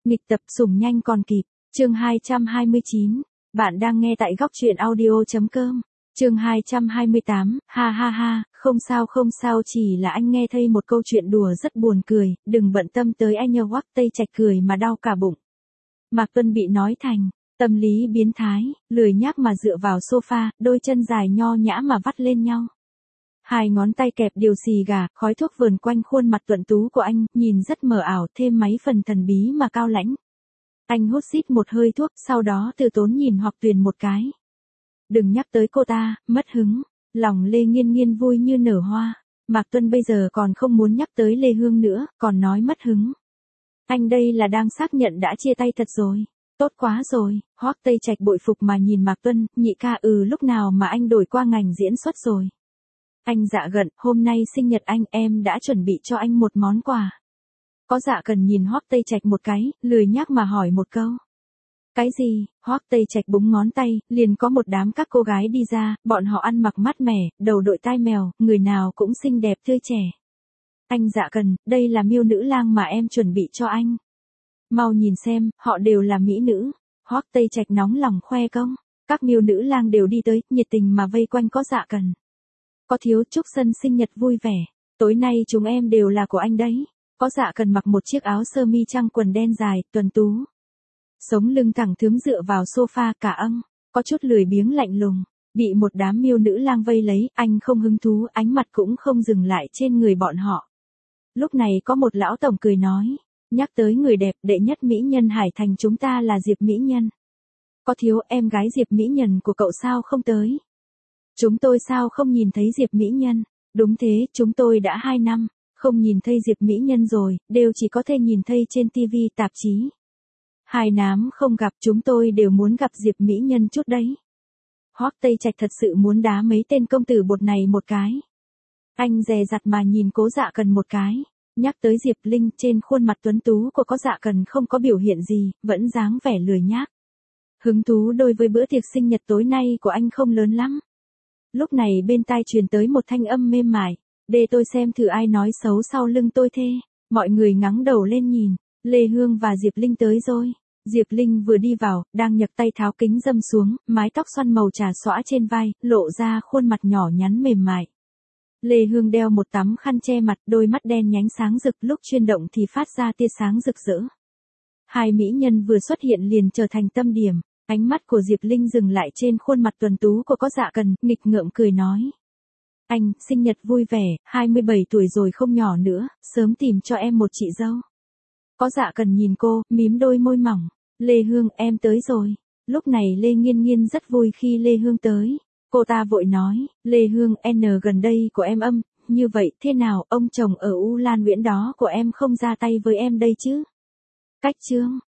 Nghịch tập sủng nhanh còn kịp. Chương 229. Bạn đang nghe tại góc truyện audio.com. Chương 228. Ha ha ha, không sao, chỉ là anh nghe thấy một câu chuyện đùa rất buồn cười, đừng bận tâm tới anh nhờ Hoắc Tây Trạch cười mà đau cả bụng. Mạc Tuân bị nói thành tâm lý biến thái, lười nhác mà dựa vào sofa, đôi chân dài nho nhã mà vắt lên nhau. Hai ngón tay kẹp điều xì gà, khói thuốc vờn quanh khuôn mặt tuấn tú của anh, nhìn rất mờ ảo, thêm mấy phần thần bí mà cao lãnh. Anh hút xít một hơi thuốc, sau đó từ tốn nhìn Hoặc Tuyền một cái. Đừng nhắc tới cô ta, mất hứng. Lòng Lê Nghiên Nghiên vui như nở hoa. Mạc Tuân bây giờ còn không muốn nhắc tới Lê Hương nữa, còn nói mất hứng. Anh đây là đang xác nhận đã chia tay thật rồi. Tốt quá rồi. Hoắc Tây Trạch bội phục mà nhìn Mạc Tuân, nhị ca lúc nào mà anh đổi qua ngành diễn xuất rồi. Anh Dạ Gần, hôm nay sinh nhật anh, em đã chuẩn bị cho anh một món quà. Có Dạ Cần nhìn Hoắc Tây Trạch một cái, lười nhác mà hỏi một câu. Cái gì? Hoắc Tây Trạch búng ngón tay, liền có một đám các cô gái đi ra, bọn họ ăn mặc mát mẻ, đầu đội tai mèo, người nào cũng xinh đẹp tươi trẻ. Anh Dạ Cần, đây là miêu nữ lang mà em chuẩn bị cho anh. Mau nhìn xem, họ đều là mỹ nữ. Hoắc Tây Trạch nóng lòng khoe công. Các miêu nữ lang đều đi tới, nhiệt tình mà vây quanh có Dạ Cần. Có thiếu chúc Sân sinh nhật vui vẻ. Tối nay chúng em đều là của anh đấy. Có Dạ Cần mặc một chiếc áo sơ mi trăng quần đen dài, tuần tú. Sống lưng thẳng thướm dựa vào sofa cả có chút lười biếng lạnh lùng. Bị một đám miêu nữ lang vây lấy, anh không hứng thú, ánh mặt cũng không dừng lại trên người bọn họ. Lúc này có một lão tổng cười nói. Nhắc tới người đẹp, đệ nhất mỹ nhân Hải Thành chúng ta là Diệp Mỹ Nhân. Có thiếu em gái Diệp Mỹ Nhân của cậu sao không tới? Chúng tôi sao không nhìn thấy Diệp Mỹ Nhân? Đúng thế, chúng tôi đã 2 năm, không nhìn thấy Diệp Mỹ Nhân rồi, đều chỉ có thể nhìn thấy trên TV tạp chí. 2 năm không gặp, chúng tôi đều muốn gặp Diệp Mỹ Nhân chút đấy. Hoắc Tây Trạch thật sự muốn đá mấy tên công tử bột này một cái. Anh dè dặt mà nhìn Cố Dạ Cần một cái. Nhắc tới Diệp Linh, trên khuôn mặt tuấn tú của có Dạ Cần không có biểu hiện gì, vẫn dáng vẻ lười nhác. Hứng thú đối với bữa tiệc sinh nhật tối nay của anh không lớn lắm. Lúc này bên tai truyền tới một thanh âm mềm mại. Để tôi xem thử ai nói xấu sau lưng tôi thế. Mọi người ngẩng đầu lên nhìn. Lê Hương và Diệp Linh tới rồi. Diệp Linh vừa đi vào, đang nhấc tay tháo kính râm xuống, mái tóc xoăn màu trà xõa trên vai, lộ ra khuôn mặt nhỏ nhắn mềm mại. Lê Hương đeo một tấm khăn che mặt, đôi mắt đen nhánh sáng rực, lúc chuyển động thì phát ra tia sáng rực rỡ. Hai mỹ nhân vừa xuất hiện liền trở thành tâm điểm. Ánh mắt của Diệp Linh dừng lại trên khuôn mặt tuấn tú của có Dạ Cần, nghịch ngợm cười nói. Anh, sinh nhật vui vẻ, 27 tuổi rồi không nhỏ nữa, sớm tìm cho em một chị dâu. Có Dạ Cần nhìn cô, mím đôi môi mỏng. Lê Hương, em tới rồi. Lúc này Lê Nghiên Nghiên rất vui khi Lê Hương tới. Cô ta vội nói, Lê Hương, gần đây của em như vậy thế nào, ông chồng ở U Lan Nguyễn đó của em không ra tay với em đây chứ? Cách chương.